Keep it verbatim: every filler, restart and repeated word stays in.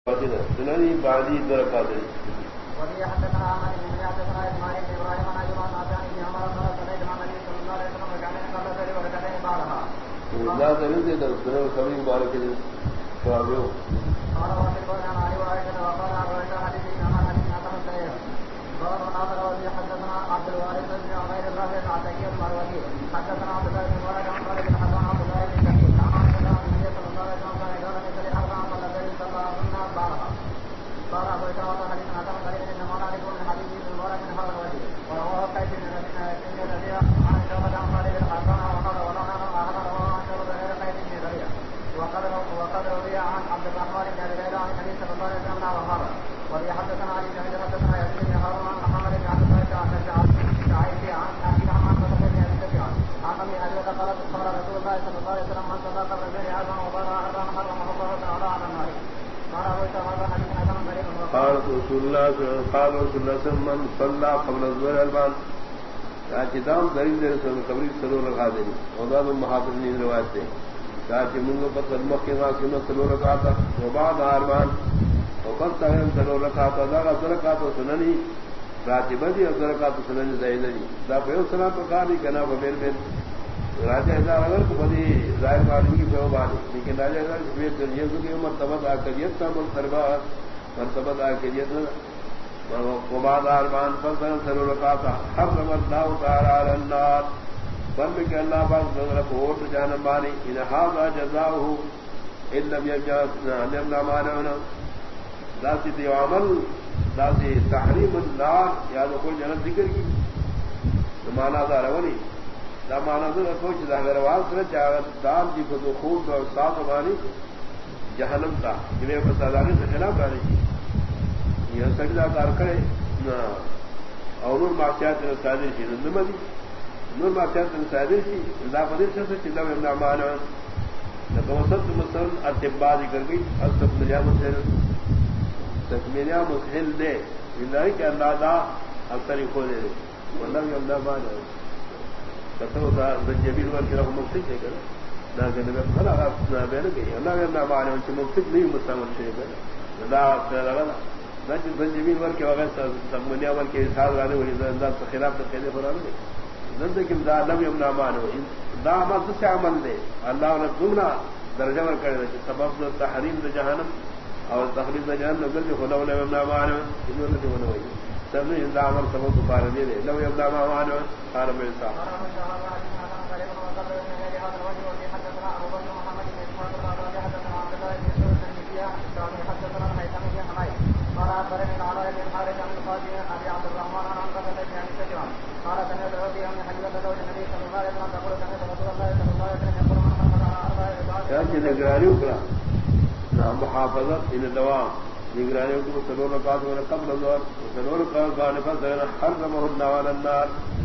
سنني بعدي دركات وفي حدثنا عمر بن حدثنا اسماعيل بن ابراهيم عن ايوب عن عن ابن عمر قال سمعت مع النبي صلى الله عليه وسلم ركعتين قبل الفجر وركعتين بعدها. لا تنزل السنه الخميس بارك الله فاجو قال وفي القول عن علي وعائشه وقال عن عائشه حديث ابن عمر حديث عن السير قال اخر وفي حدثنا عبد الوارث بن عمير الرافع العتيقي المروزي حدثنا عبد الله بن مبارك عن خالد بن حسن عبد الله بن شقيق عن عائشه عن النبي صلى الله عليه وسلم قال اذا لم يصل اربعا قبل الفجر صلى الناس بعدها. قال ابو اسحاق حديث عن قريب انما نعرف من حديث ابن مبارك من هذا الوجه ورواه قيس بن الذي عن شعبة عن خالد بن حسن وقال ولا نعلم احدا رواه عن شعبة غير قيس بن ربيعة وقد وقد روي عن عبد الرحمن بن ابي ليلى عن النبي صلى الله عليه وسلم نحو هذا. وفي حدثنا علي بن ابي حدثنا يزيد بن هارون عن محمد بن عبد الله عن شعيب عن ابي عن فتح بن ابي سفيان عن ام ابي قالت قال رسول الله صلى الله عليه وسلم من صلى قبل الفجر اربعا وبارا اربعا حرمه الله تعالى على النار. قال رسول الله قال رسول الله صلى الله عليه وسلم من صلى قبل الظهر اربعا اعتدام دلیل دے رسول قبری سلو رکھا دیں وضاد المحافظین روایت سے تاکہ منگو پر صدمہ کے بعد سنت سلو رکھا تھا وبعد اربعا وقت تغیر سلو رکھا تھا داغا سرکا تو سننی راتبہ دی اور سرکا تو سننی زائدنی دا پیو سلام پر قالی کنا ببیر بیر راجہ ہزار اگر کو بدی ظاہر معلوم کی پیو بانی لیکن راجہ ہزار شبیر جنیت کی مرتبت آکریت کا مرتبہ مرتبت آکریت وبعد اربعان فضل سلو رکاتا حرم اللہ تعالی علی النار فرم کہ اللہ باز نظر فوٹ جانم بانی ان هذا جزاؤه ان لم يمنع مانعنا ذاتی دیو عمل ذاتی تحریم النار یا دخول جنت ذکر کی مانا دار ولی دا مانا دار کوچ دا اگر واز سر چاہت دان جی کو دخول اور ساتھ بانی جہنم تا جنہیں فسادانی سے خلاف رہنے کی یہ سجدہ کار کرے اور نور معصیات صادر کی نمدی نور معصیات صادر کی اللہ فضل سے چلا میں مانا نقوصت مثلا اتباع ذکر گئی اصف ملیا مسحل تکمیلیا مسحل دے اللہ کہ اللہ دا اکثر ہی کھو دے دے واللہ کہ اللہ مانا کتو دا زنجبیل ورکی رہو مقصد دے کر لیکن میں بھلا بینے گئی اللہ کہ اللہ مانا انچہ مقصد نہیں مستعمل شئے کر اللہ اکثر لگا نجل زنجبیل ورکی وغیر تکمیلیا ورکی اصحاب رانے ولی انداز خلاف تقیدے فرانے گئی زندگی دا لم یمنا مانو دا عمل دس عمل دے اللہ نے دمنا درجہ ور کرے سبب تحریم دا جہنم اور تخریب دا جہنم گل خدا لم یمنا مانو انہوں نے ہونا ہوئی سب نے دا عمل سبب پار دے دے لم یمنا مانو قال میں صاحب قال أخبرني على ابن الحارث عن القاضي أبي عبد الرحمن عن قتادة بن أبي سفيان قال سمعت ربي عن حبيبة زوج النبي صلى الله عليه وسلم تقول سمعت رسول الله صلى الله عليه وسلم يقول من حفظ على أربع ركعات يأتي نقراني وكلا نعم محافظة إلى الدوام نقراني وكلا سلور ركعات قبل الظهر وسلور ركعات بعد فضل حرمه الله على النار